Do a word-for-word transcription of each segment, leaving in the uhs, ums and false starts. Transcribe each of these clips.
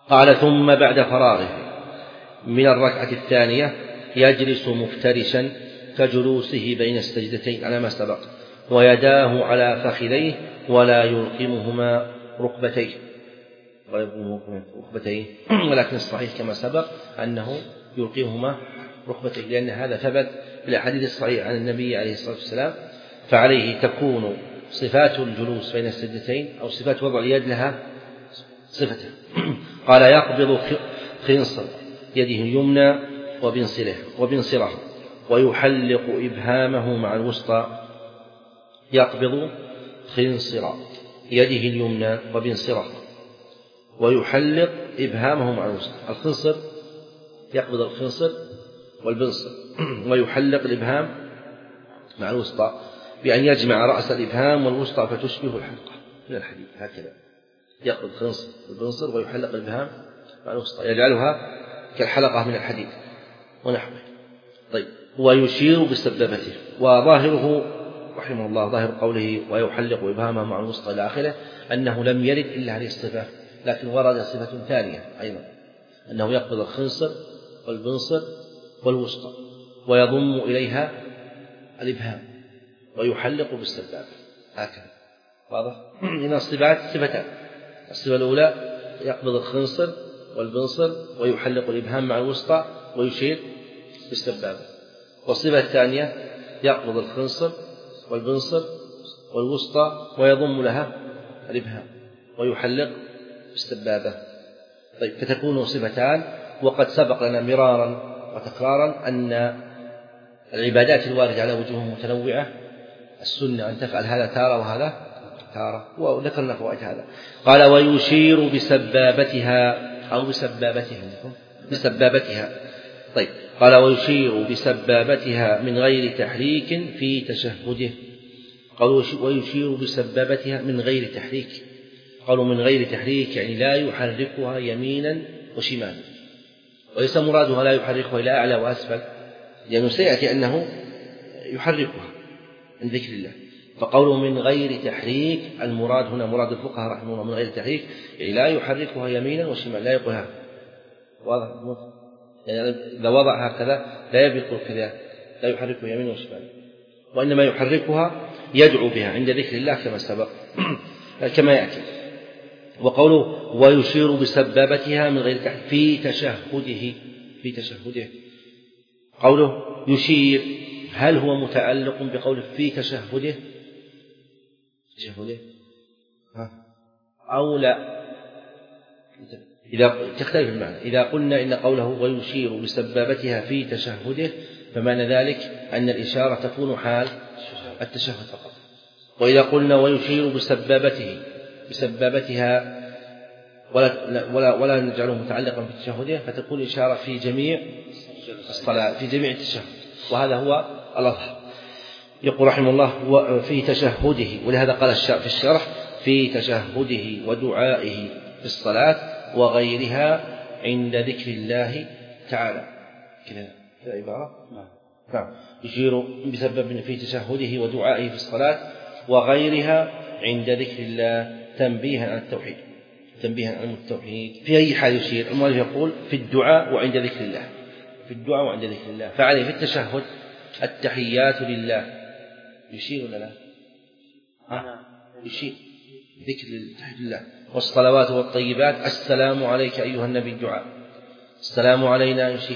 قال ثم بعد فراغه من الركعة الثانية يجلس مفترشا كجلوسه بين السجدتين على ما سبق، ويداه على فخذيه ولا يلقمهما ركبتيه ركبتيه ولكن الصحيح كما سبق أنه يلقمهما ركبتيه، لأن هذا ثبت في الأحاديث الصحيحة عن النبي عليه الصلاة والسلام. فعليه تكون صفات الجلوس بين السجدتين أو صفات وضع اليد لها صفته. قال يقبض خنصر يده اليمنى وبنصره وبنصره ويحلق إبهامه مع الوسطى. يقبض خنصر يده اليمنى وبنصره ويحلق إبهامه مع الوسطى. الخنصر يقبض الخنصر والبنصر ويحلق الإبهام مع الوسطى بأن يجمع رأس الإبهام والوسطى فتشبه الحلقة من الحديد هكذا. يقبض الخنصر والبنصر ويحلق الإبهام مع الوسطى يجعلها كالحلقة من الحديد ونحوه. طيب ويشير بسبابته. وظاهره رحمه الله ظاهر قوله ويحلق إبهامه مع الوسطى إلى آخره أنه لم يرد إلا هذه الصفة، لكن ورد صفة ثانية أيضا أنه يقبض الخنصر والبنصر والوسطى ويضم إليها الإبهام ويحلق بالسبابة هكذا. واضح؟ هنا الصفات صفتان. الصفة الأولى يقبض الخنصر والبنصر ويحلق الإبهام مع الوسطى ويشير بالسبابة. والصفة الثانية يقبض الخنصر والبنصر والوسطى ويضم لها الإبهام ويحلق بالسبابة. طيب فتكون صفتان. وقد سبق لنا مرارا وتكرارا أن العبادات الواردة على وجوه متنوعة السنة أن تفعل هذا تارة وهذا تارة، وذكرنا فوائد هذا. قال ويشير بسبابتها أو بسبابتها بسبابتها. طيب قال ويشير بسبابتها من غير تحريك في تشهده. قالوا ويشير بسبابتها من غير تحريك. قالوا من غير تحريك يعني لا يحركها يمينا وشمالا، وليس مرادها لا يحركها إلى أعلى وأسفل، لأنه سيأتي أنه يحركها من ذكر الله. فقوله من غير تحريك المراد هنا مراد الفقهاء رحمه الله من غير تحريك يعني لا يحركها يمينا وشمالا، لا يقولها واضح يعني إذا وضع هكذا لا يقول كذا لا يحركها يمينا وشمالا، وإنما يحركها يدعو بها عند ذكر الله كما سبق كما يأتي. وقوله ويشير بسبابتها من غير تحريك في تشهده في تشهده. قوله يشير هل هو متعلق بقوله في تشهده تشهده ها أو لا؟ إذا تختلف المعنى. إذا قلنا إن قوله ويشير بسبابتها في تشهده فمعنى ذلك أن الإشارة تكون حال التشهد فقط. وإذا قلنا ويشير بسبابته بسبابتها ولا, ولا, ولا نجعله متعلقا في تشهده فتكون إشارة في جميع الصلاة في جميع التشهد، وهذا هو الأظهر. يقول رحمه الله في تشهده، ولهذا قال في الشرح في تشهده ودعائه في الصلاة وغيرها عند ذكر الله تعالى. كذا عبارة نعم يشير بسبب في تشهده ودعائه في الصلاة وغيرها عند ذكر الله تنبيها عن التوحيد تنبيها عن التوحيد. في أي حال يشير؟ المؤلف يقول في الدعاء وعند ذكر الله في الدعاء وعند ذكر الله. فعليه في التشهد التحيات لله يشير ولا لا؟ ها يشير ذكر لله. والصلوات والطيبات السلام عليك أيها النبي الدعاء السلام علينا يشير.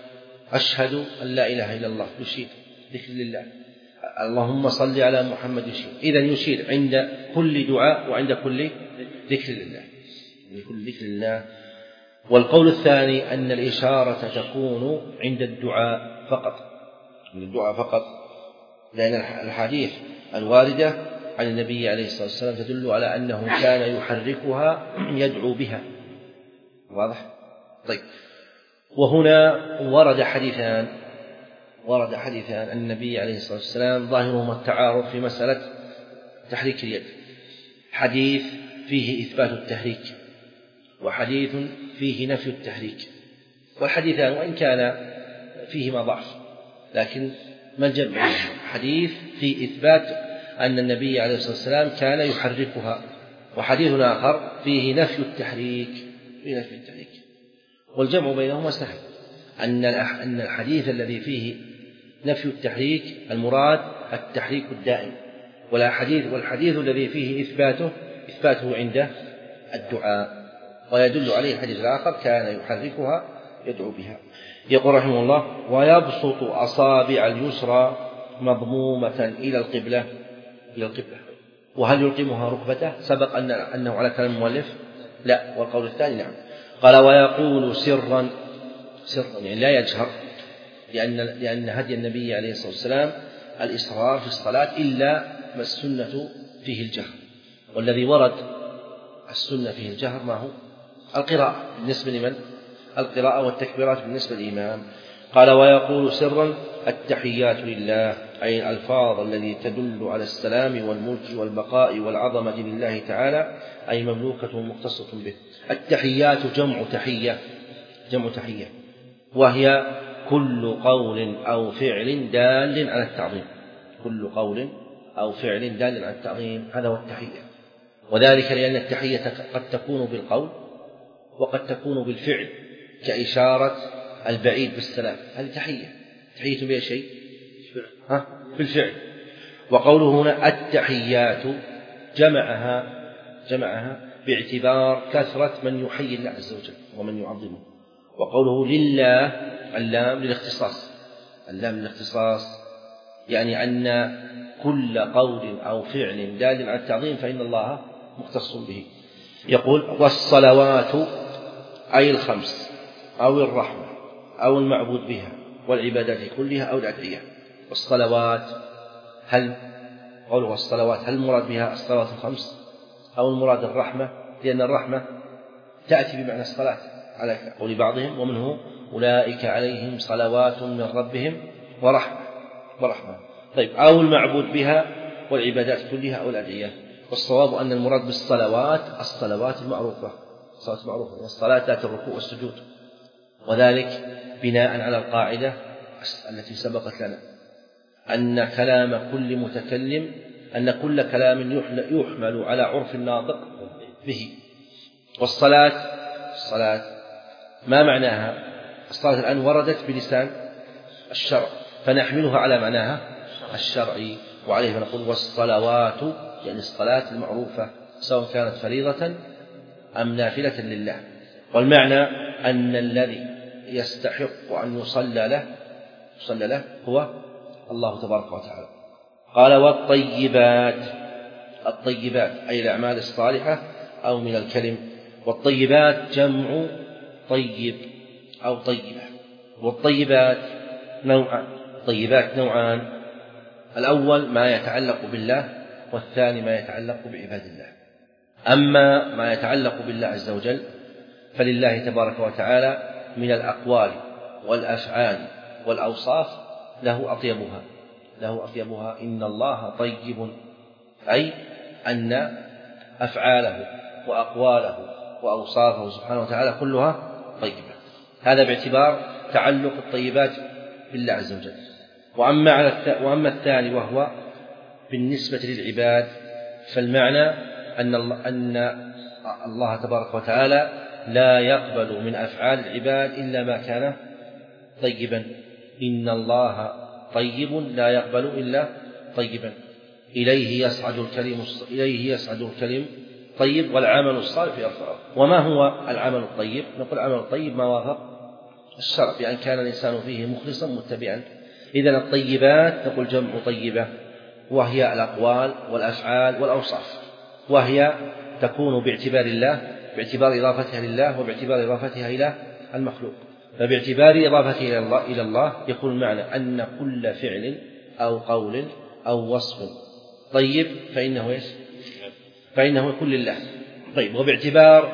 أشهد أن لا إله إلا الله يشير ذكر لله. اللهم صل على محمد يشير. إذن يشير عند كل دعاء وعند كل ذكر لله كل ذكر لله. والقول الثاني أن الإشارة تكون عند الدعاء فقط عند الدعاء فقط لأن الحديث الواردة عن النبي عليه الصلاة والسلام تدل على أنه كان يحركها يدعو بها. واضح؟ طيب وهنا ورد حديثان ورد حديثان عن النبي عليه الصلاة والسلام ظاهرهما التعارض في مسألة تحريك اليد. حديث فيه إثبات التحريك وحديث فيه نفي التحريك، والحديثان وإن كان فيهما ضعف لكن ما الجمع؟ حديث في إثبات أن النبي عليه الصلاة والسلام كان يحركها، وحديث آخر فيه نفي التحريك في نفي التحريك. والجمع بينهما سهل، أن أن الحديث الذي فيه نفي التحريك المراد التحريك الدائم، والحديث والحديث الذي فيه إثباته إثباته عند الدعاء، ويدل عليه الحديث الآخر كان يحركها يدعو بها. يقول رحمه الله: ويبسط أصابع اليسرى مضمومة إلى القبلة إلى القبلة. وهل يلقمها ركبته؟ سبق أن أنه على كلام المؤلف لا، والقول الثاني نعم. قال: ويقول سرا سرا يعني لا يجهر، لأن لأن هدي النبي عليه الصلاة والسلام الإصرار في الصلاة، إلا ما السنة فيه الجهر، والذي ورد السنة فيه الجهر ما هو؟ القراءة بالنسبة لمن؟ القراءة والتكبيرات بالنسبة للإمام. قال: ويقول سرا التحيات لله، أي الألفاظ التي تدل على السلام والملك والبقاء والعظمة لله تعالى، أي مملوكة مختصة به. التحيات جمع تحية جمع تحية وهي كل قول أو فعل دال على التعظيم، كل قول أو فعل دال على التعظيم، هذا هو التحية. وذلك لأن التحية قد تكون بالقول وقد تكون بالفعل، كإشارة البعيد بالسلام، هذه تحية. تحية بها شيء ها بالفعل. وقوله هنا التحيات جمعها جمعها باعتبار كثرة من يحيي الله عز وجل ومن يعظمه. وقوله لله اللام للاختصاص، اللام للاختصاص يعني أن كل قول أو فعل دال على التعظيم فإن الله مختص به. يقول: والصلوات أي الخمس أو الرحمة أو المعبود بها والعبادات كلها أو الأدعية. والصلوات هل قوله والصلوات هل المراد بها الصلوات الخمس أو المراد الرحمة؟ لأن الرحمة تأتي بمعنى الصلاة على قول بعضهم، ومنه أولئك عليهم صلوات من ربهم ورحمة ورحمة. طيب، أو المعبود بها والعبادات كلها أو الأدعية. والصواب أن المراد بالصلوات الصلوات المعروفة، الصلاة المعروفة، والصلاة ذات الركوع والسجود، وذلك بناء على القاعدة التي سبقت لنا أن كلام كل متكلم أن كل كلام يحمل على عرف الناطق به. والصلاة الصلاة ما معناها؟ الصلاة الآن وردت بلسان الشرع فنحملها على معناها الشرعي، وعليه نقول والصلوات يعني الصلاة المعروفة سواء كانت فريضة أم نافلة لله. والمعنى أن الذي يستحق أن يصلى له يصلى له هو الله تبارك وتعالى. قال: والطيبات الطيبات أي الأعمال الصالحة أو من الكلم. والطيبات جمع طيب أو طيبة. والطيبات نوعان طيبات نوعان الأول ما يتعلق بالله، والثاني ما يتعلق بعباد الله. أما ما يتعلق بالله عز وجل فلله تبارك وتعالى من الأقوال والأفعال والأوصاف له أطيبها له أطيبها إن الله طيب، أي أن أفعاله وأقواله وأوصافه سبحانه وتعالى كلها طيبة. هذا باعتبار تعلق الطيبات بالله عز وجل. وأما, على وأما الثاني وهو بالنسبة للعباد فالمعنى أن الله, أن الله تبارك وتعالى لا يقبل من أفعال العباد إلا ما كان طيبا. إن الله طيب لا يقبل إلا طيبا. إليه يصعد الكلم إليه يصعد الكلم طيب والعمل الصالح يرفعه. وما هو العمل الطيب؟ نقول العمل الطيب ما وافق الشرع بأن كان الإنسان فيه مخلصا متبعا. إذن الطيبات نقول جمع طيبة، وهي الأقوال والأفعال والأوصاف، وهي تكون باعتبار الله باعتبار إضافتها لله وباعتبار إضافتها إلى المخلوق. فباعتبار إضافتها إلى الله, إلى الله يكون المعنى أن كل فعل أو قول أو وصف طيب فإنه إيش؟ فإنه يكون لله. طيب، وباعتبار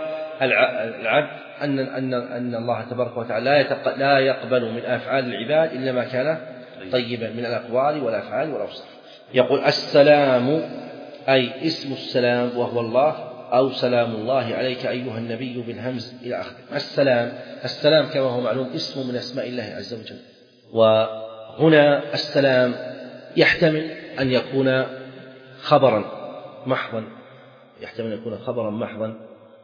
العبد أن أن أن الله تبارك وتعالى لا يقبل من أفعال العباد إلا ما كان طيبا من الأقوال والأفعال والأوصاف. يقول: السلام أي اسم السلام وهو الله، أو سلام الله عليك أيها النبي بالهمز إلى آخره. السلام السلام كما هو معلوم اسم من أسماء الله عز وجل. وهنا السلام يحتمل أن يكون خبرا محضا يحتمل أن يكون خبرا محضا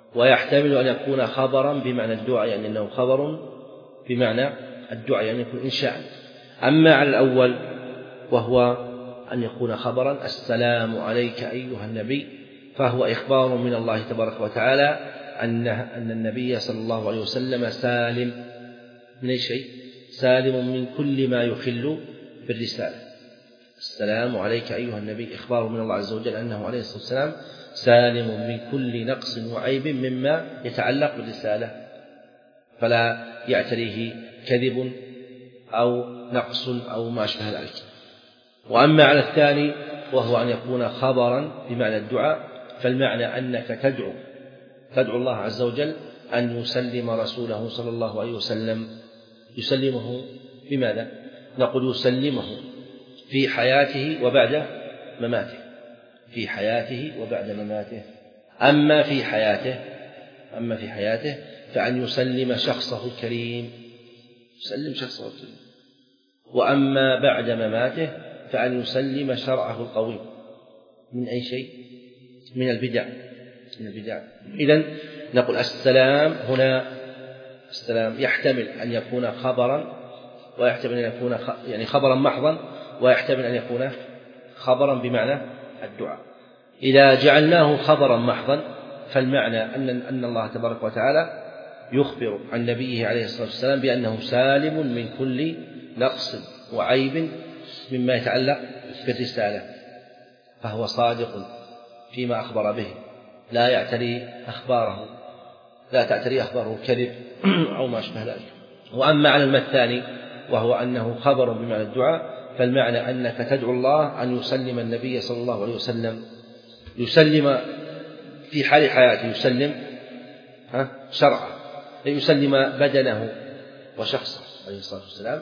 ويحتمل أن يكون خبرا بمعنى الدعاء، يعني أنه خبر بمعنى الدعاء، يعني يكون إنشاء. أما على الأول وهو أن يكون خبرا السلام عليك أيها النبي، فهو إخبار من الله تبارك وتعالى أن أن النبي صلى الله عليه وسلم سالم من أي شيء؟ سالم من كل ما يخل بالرسالة. السلام عليك أيها النبي إخبار من الله عز وجل أنه عليه الصلاة والسلام سالم من كل نقص وعيب مما يتعلق بالرسالة، فلا يعتريه كذب أو نقص أو ما أشبه ذلك. وأما على الثاني وهو أن يكون خبرا بمعنى الدعاء، فالمعنى أنك تدعو تدعو الله عز وجل أن يسلم رسوله صلى الله عليه وسلم. يسلمه بماذا؟ نقول يسلمه في حياته وبعد مماته، في حياته وبعد مماته. أما في حياته أما في حياته فأن يسلم شخصه الكريم، يسلم شخصه الكريم. وأما بعد مماته فأن يسلم شرعه القويم من أي شيء؟ من البدع من البدع. إذن نقول السلام هنا السلام يحتمل أن يكون خبرا، ويحتمل أن يكون يعني خبرا محضا، ويحتمل أن يكون خبرا بمعنى الدعاء. إذا جعلناه خبرا محضا فالمعنى أن أن الله تبارك وتعالى يخبر عن نبيه عليه الصلاة والسلام بأنه سالم من كل نقص وعيب مما يتعلق بالرسالة، فهو صادق فيما أخبر به، لا يعتري أخباره لا تعتري أخباره كذب أو ما أشبه ذلك. وأما على المعنى الثاني وهو أنه خبر بمعنى الدعاء، فالمعنى أنك تدعو الله أن يسلم النبي صلى الله عليه وسلم، يسلم في حال حياته، يسلم شرعه، يسلم بدنه وشخصه عليه الصلاة والسلام،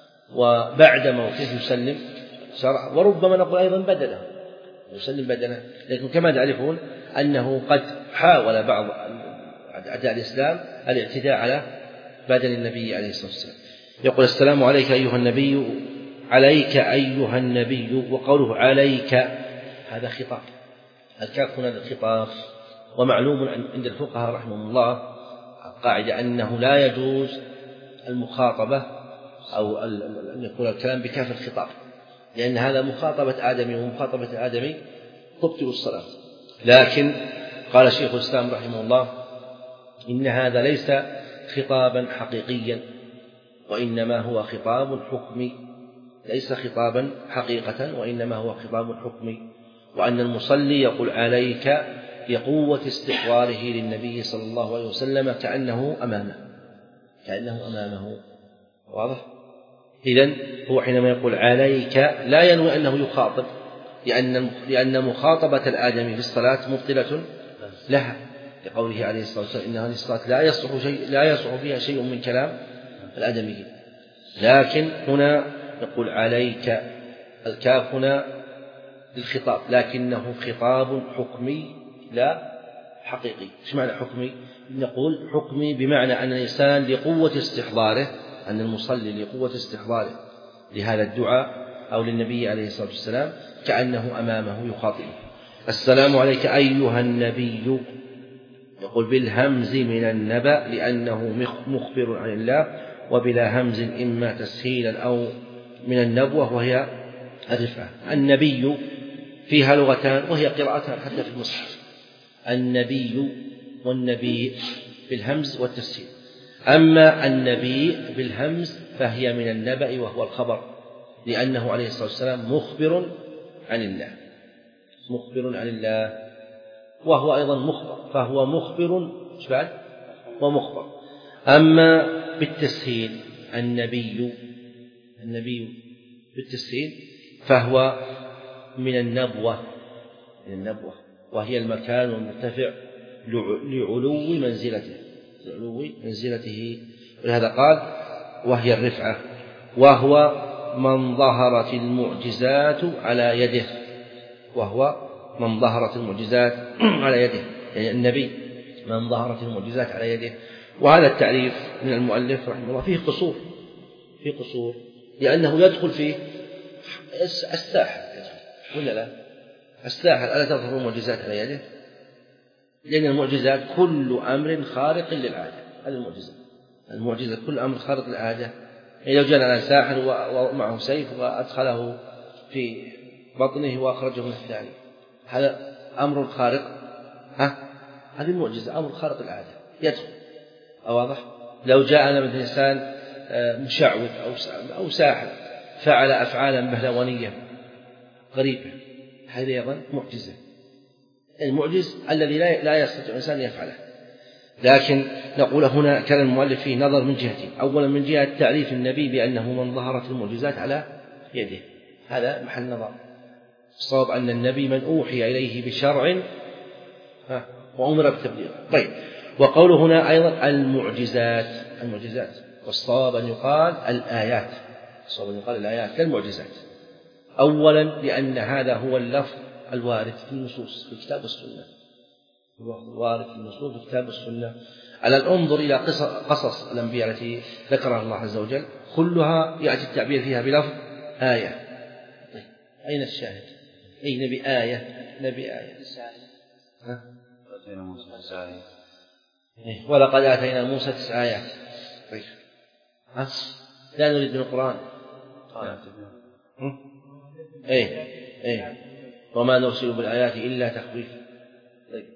وبعد موته يسلم شرعه، وربما نقول أيضا بدنه، يسلم بدنه. لكن كما تعرفون أنه قد حاول بعض أعداء الإسلام الاعتداء على بدن النبي عليه الصلاة والسلام. يقول السلام عليك أيها النبي، عليك أيها النبي، وقوله عليك هذا خطاب، الكاف هنا للخطاب. ومعلوم عند الفقهاء رحمهم الله قاعدة أنه لا يجوز المخاطبة أو أن يكون الكلام بكاف الخطاب، لأن هذا مخاطبة آدمي، ومخاطبة آدمي تبطل الصلاة. لكن قال شيخ الإسلام رحمه الله إن هذا ليس خطابا حقيقيا، وإنما هو خطاب حكمي، ليس خطابا حقيقة وإنما هو خطاب حكمي. وأن المصلي يقول عليك لقوة استحضاره للنبي صلى الله عليه وسلم كأنه أمامه كأنه أمامه واضح؟ إذن هو حينما يقول عليك لا ينوي أنه يخاطب، لأن لأن مخاطبة الآدمي في الصلاة مبطلة لها، لقوله عليه الصلاة والسلام إن هذه الصلاة لا يصح شيء لا يصح فيها شيء من كلام الآدمي. لكن هنا يقول عليك، الكاف هنا للخطاب، لكنه خطاب حكمي لا حقيقي. ايش معنى حكمي؟ نقول حكمي بمعنى أن الإنسان لقوة استحضاره، أن المصلي لقوة استحضاره لهذا الدعاء أو للنبي عليه الصلاة والسلام كأنه أمامه يخاطبه. السلام عليك أيها النبي، يقول بالهمز من النبأ لأنه مخبر عن الله، وبلا همز إما تسهيلا أو من النبوة وهي الرفعة. النبي فيها لغتان وهي قراءتان حتى في المصحف، النبي والنبي بالهمز والتسهيل. أما النبي بالهمز فهي من النبأ وهو الخبر، لأنه عليه الصلاة والسلام مخبر عن الله مخبر عن الله وهو أيضا مخبر، فهو مخبر بعد ومخبر. أما بالتسهيل النبي النبي بالتسهيل فهو من النبوة من النبوة وهي المكان المرتفع لعلو منزلته لعلو منزلته ولهذا قال وهي الرفعة. وهو من ظهرت المعجزات على يده وهو من ظهرت المعجزات على يده يعني النبي من ظهرت المعجزات على يده. وهذا التعريف من المؤلف رحمه الله فيه قصور فيه قصور لأنه يدخل فيه الساحر ولا لا؟ الساحر ألا تظهر المعجزات على يده؟ لأن المعجزات كل أمر خارق للعادة. هذه المعجزة المعجزة كل أمر خارق للعادة. يعني لو جاء على ساحر ومعه سيف وأدخله في بطنه وأخرجه من الثاني، هذا أمر خارق، ها هذه المعجزة أمر خارق للعادة يدخل. واضح؟ لو جاءنا مثل إنسان مشعوذ أو ساحر فعل أفعالا بهلوانية غريبة، هذا أيضا معجزة. المعجز الذي لا يستطيع الإنسان يفعله. لكن نقول هنا كان المؤلف فيه نظر من جهتين: أولا من جهة تعريف النبي بأنه من ظهرت المعجزات على يده، هذا محل نظر. الصواب أن النبي من أوحي إليه بشرع وأمر بالتبليغ. طيب، وقوله هنا أيضا المعجزات المعجزات والصواب أن يقال الآيات الصواب أن يقال الآيات كالمعجزات. أولا لأن هذا هو اللفظ الوارد في النصوص في الكتاب والسنة، الوارد في النصوص في الكتاب والسنة. الآن انظر إلى قصص الأنبياء التي ذكرها الله عز وجل، كلها يأتي التعبير فيها بلفظ آية. طيب، أين الشاهد؟ أي نبي آية نبي آية ها؟ ولقد آتينا موسى تسع آيات. طيب، ها؟ لا نريد من القرآن. أي أي وما نرسل بالآيات إلا تخويف. طيب،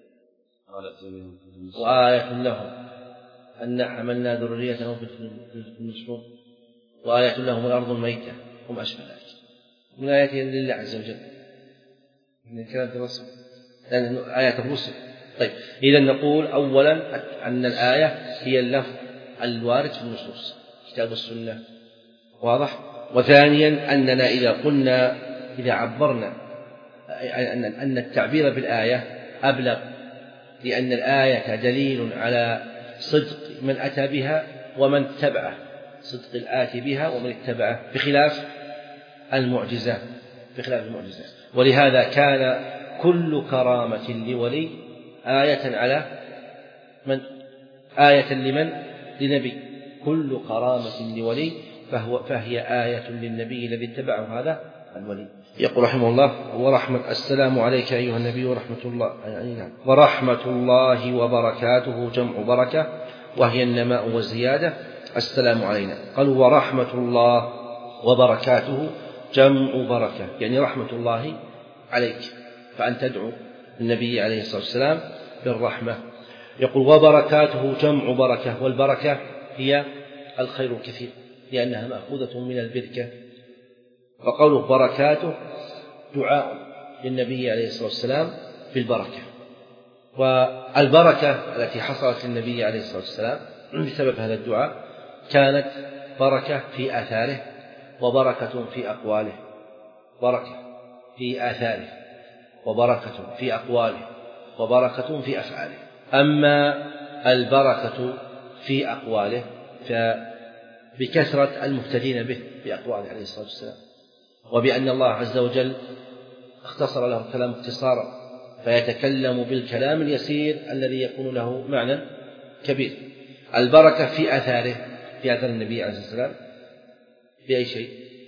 وآية لهم أن حملنا ذريتهم في المسرور، وآية لهم الأرض الميتة هم أشبه ذلك من آيات لله عز وجل من كلام الرسول، لأن آيات الرسل. طيب، إذا نقول أولا أن الآية هي اللفظ الوارد في النصوص كتاب السنة، واضح. وثانيا أننا إذا قلنا إذا عبرنا أن التعبير بالآية أبلغ، لأن الآية دليل على صدق من أتى بها ومن اتبعه، صدق الآتي بها ومن اتبعه، بخلاف المعجزات بخلاف المعجزات. ولهذا كان كل كرامة لولي آية على من؟ آية لمن؟ لنبي. كل كرامة لولي فهو فهي آية للنبي الذي اتبعه هذا الولي. يقول رحمه الله: ورحمة السلام عليك أيها النبي ورحمة الله يعني ورحمة الله وبركاته جمع بركة وهي النماء والزيادة. السلام علينا. قالوا ورحمة الله وبركاته جمع بركة، يعني رحمة الله عليك، فأن تدعو النبي عليه الصلاة والسلام بالرحمة. يقول وبركاته جمع بركة، والبركة هي الخير الكثير لأنها مأخوذة من البركة. فقوله بركاته دعاء للنبي عليه الصلاة والسلام بالبركة، والبركة التي حصلت للنبي عليه الصلاة والسلام بسبب هذا الدعاء كانت بركة في آثاره وبركة في أقواله، بركة في آثاره وبركة في أقواله وبركة في أفعاله. أما البركة في أقواله فبكثرة المهتدين به بأقواله عليه الصلاة والسلام، وبأن الله عز وجل اختصر له الكلام اختصارا فيتكلم بالكلام اليسير الذي يكون له معنى كبير. البركة في آثاره، في آثار النبي عليه الصلاة والسلام بأي شيء؟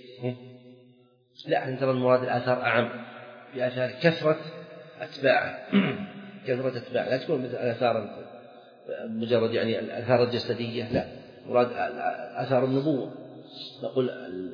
لا، أن ترى المراد الآثار أعم، بآثار كثرة أتباعه كثرة أتباعه، لا تكون مثل الآثار مجرد يعني الآثار الجسدية، لا، مراد آثار النبوة. نقول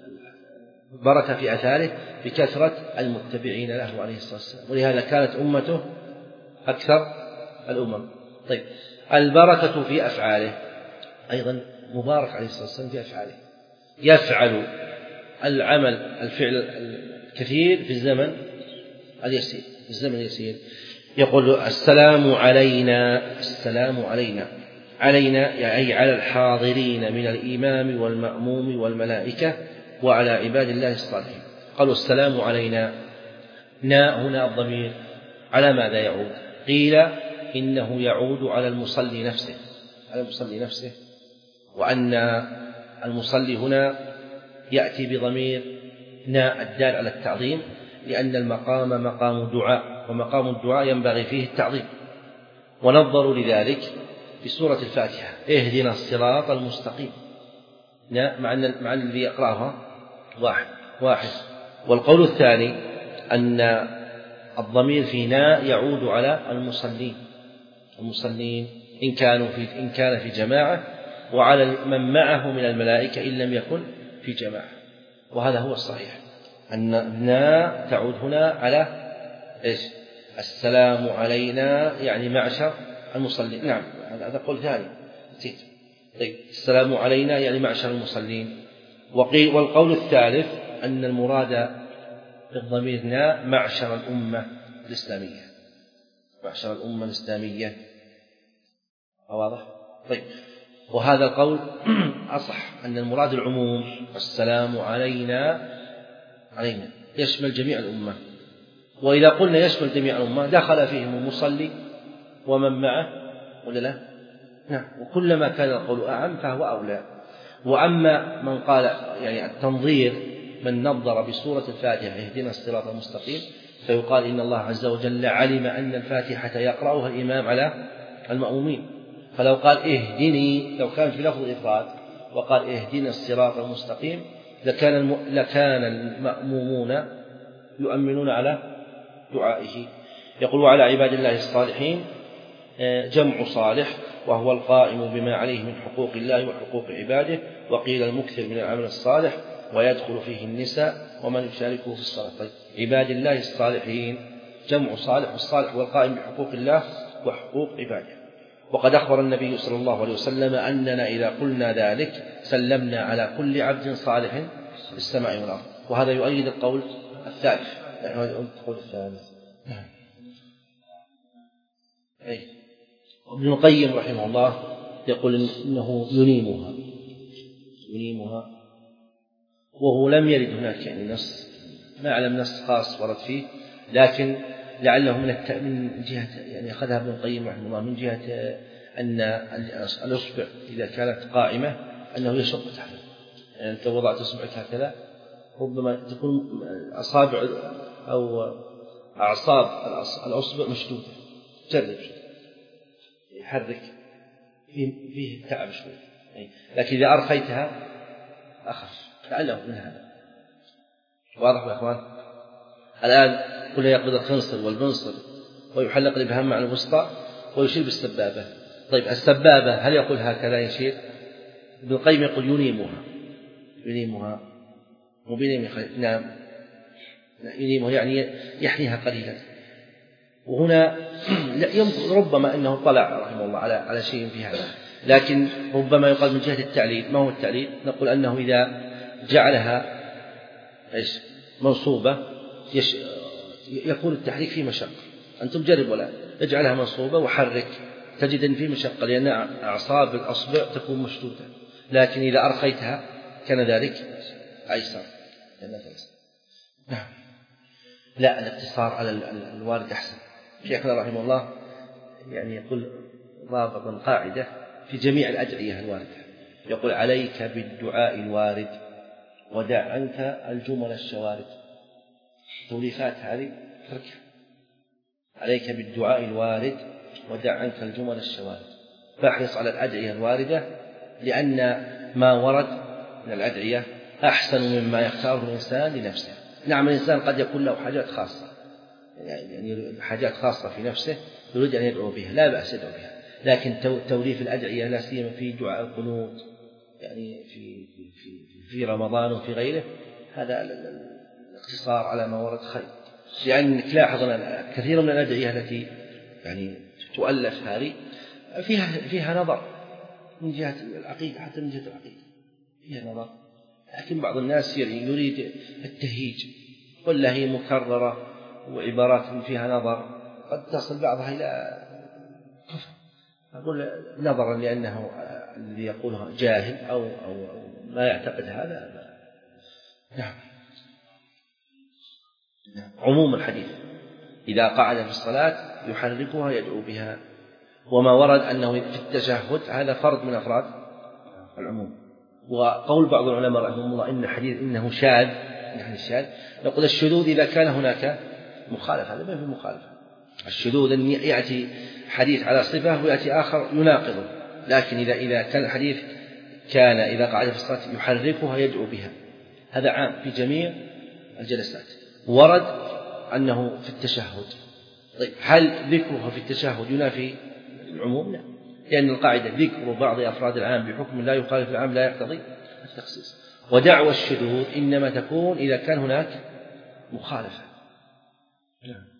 بركة في آثاره بكثرة المتبعين له عليه الصلاة والسلام، ولهذا كانت أمته أكثر الأمم. طيب، البركة في أفعاله أيضا، مبارك عليه الصلاة والسلام في أفعاله، يفعل العمل الفعل الكثير في الزمن اليسير في الزمن اليسير. يقول السلام علينا، السلام علينا علينا يعني على الحاضرين من الإمام والمأموم والملائكة وعلى عباد الله الصالحين. قالوا السلام علينا، نا هنا الضمير على ماذا يعود؟ قيل إنه يعود على المصلي نفسه على المصلي نفسه وأن المصلي هنا يأتي بضمير نا الدال على التعظيم، لأن المقام مقام دعاء، ومقام الدعاء ينبغي فيه التعظيم. ونظروا لذلك في سورة الفاتحة: اهدنا الصراط المستقيم، مع أن الذي يقرأها واحد واحد. والقول الثاني أن الضمير في نا يعود على المصلين، المصلين إن كانوا في إن كان في جماعة، وعلى من معه من الملائكة إن لم يكن في جماعة. وهذا هو الصحيح، أن نا تعود هنا على إيش؟ السلام علينا يعني معشر المصلين. نعم هذا قول ثاني نسيت. طيب السلام علينا يعني معشر المصلين. وقيل والقول الثالث أن المراد بالضمير نا معشر الأمة الإسلامية، معشر الأمة الإسلامية. واضح؟ طيب وهذا القول أصح، أن المراد العموم، السلام علينا علينا يشمل جميع الأمة. وإذا قلنا يشمل جميع الأمة دخل فيهم المصلي ومن معه ولا لا؟ نعم. وكلما كان القول أعم فهو أولى. وأما من قال يعني التنظير من نظر بسورة الفاتحة اهدنا الصراط المستقيم، فيقال إن الله عز وجل علم أن الفاتحة يقرأها الإمام على المأمومين، فلو قال اهدني، لو كان في لفظ الإفراد وقال اهدنا الصراط المستقيم لكان الم... لكان المأمومون يؤمنون على دعائه. يقول على عباد الله الصالحين جمع صالح، وهو القائم بما عليه من حقوق الله وحقوق عباده. وقيل المكثر من العمل الصالح، ويدخل فيه النساء ومن يشاركه في الصلاة. طيب عباد الله الصالحين جمع صالح، والصالح هو القائم بحقوق الله وحقوق عباده. وقد أخبر النبي صلى الله عليه وسلم أننا إذا قلنا ذلك سلمنا على كل عبد صالح في السماء والأرض. وهذا يؤيد القول الثالث. القول الثالث أي ابن القيم رحمه الله يقول إنه ينيمها ينيمها وهو لم يرد هناك يعني نص، ما أعلم نص خاص ورد فيه، لكن لعله من من جهة يعني أخذها ابن القيم رحمه الله من جهة أن الأصبع إذا كانت قائمة أنه يشق تحته. يعني أنت وضعت أصبعك هكذا ربما تكون أصابع أو أعصاب الأصبع مشدودة، جرب يحرك فيه, فيه تعب شوي، لكن إذا أرخيتها أخف، لعله من هذا. واضح يا أخوان؟ الآن كل يقبض الخنصر والبنصر ويحلق الإبهام مع الوسطى ويشير بالسبابة. طيب السبابة هل يقول هكذا يشير؟ ابن القيم يقول ينيمها ينيمها وبينيم نعم ينيمها يعني يحنيها قليلا. وهنا ربما أنه طلع رحمه الله على على شيء في هذا، لكن ربما يقال من جهة التعليل. ما هو التعليل؟ نقول أنه إذا جعلها إيش منصوبة يش... يكون التحريك فيه مشقة. أنتم جربوا الآن اجعلها منصوبة وحرك، تجد أن فيه مشقة لأن أعصاب الأصبع تكون مشدودة، لكن إذا أرخيتها كان ذلك أيسر. نعم. لا الاقتصار على الوارد أحسن. شيخنا رحمه الله يعني يقول ضابطا قاعدة في جميع الأدعية الواردة، يقول عليك بالدعاء الوارد ودع عنك الجمل الشوارد. توليفات هذه تركها. عليك بالدعاء الوارد ودع عنك الجمل الشوارد. فاحرص على الأدعية الواردة، لأن ما ورد من الأدعية أحسن مما يختاره الإنسان لنفسه. نعم الإنسان قد يكون له حاجات خاصة، يعني حاجات خاصة في نفسه يريد أن يدعو بها، لا بأس يدعو بها، لكن توليف الأدعية لا سيما في دعاء القنوت يعني في في في رمضان وفي غيره، هذا الاقتصار على ما ورد خير. لأنك لاحظ أن كثير من الأدعية التي يعني تؤلف هذه فيها فيها نظر من جهة العقيدة، حتى من جهة العقيدة فيها نظر، لكن بعض الناس يريد التهيج، ولا هي مكررة وعبارات فيها نظر قد تصل بعضها إلى كفر. أقول نظرا لأنه الذي يقولها جاهل أو, أو, أو ما يعتقد هذا. نعم. عموم الحديث إذا قعد في الصلاة يحركها يدعو بها. وما ورد أنه في التشهد هذا فرد من أفراد العموم. وقول بعض العلماء رحمهم الله إن الحديث إنه شاذ، يعني الشاذ نقول الشذوذ إذا كان هناك مخالفة، هذا ما في مخالفة. الشذوذ أن يأتي حديث على صفة ويأتي آخر يناقضه، لكن إذا إذا كان الحديث كان إذا قعد في الصلاة يحركها يدعو بها، هذا عام في جميع الجلسات. ورد أنه في التشهد. طيب هل ذكرها في التشهد ينافي العموم لا، لأن القاعدة ذكر بعض أفراد العام بحكم لا يخالف العام لا يقتضي التخصيص. ودعوى الشذوذ إنما تكون إذا كان هناك مخالفة.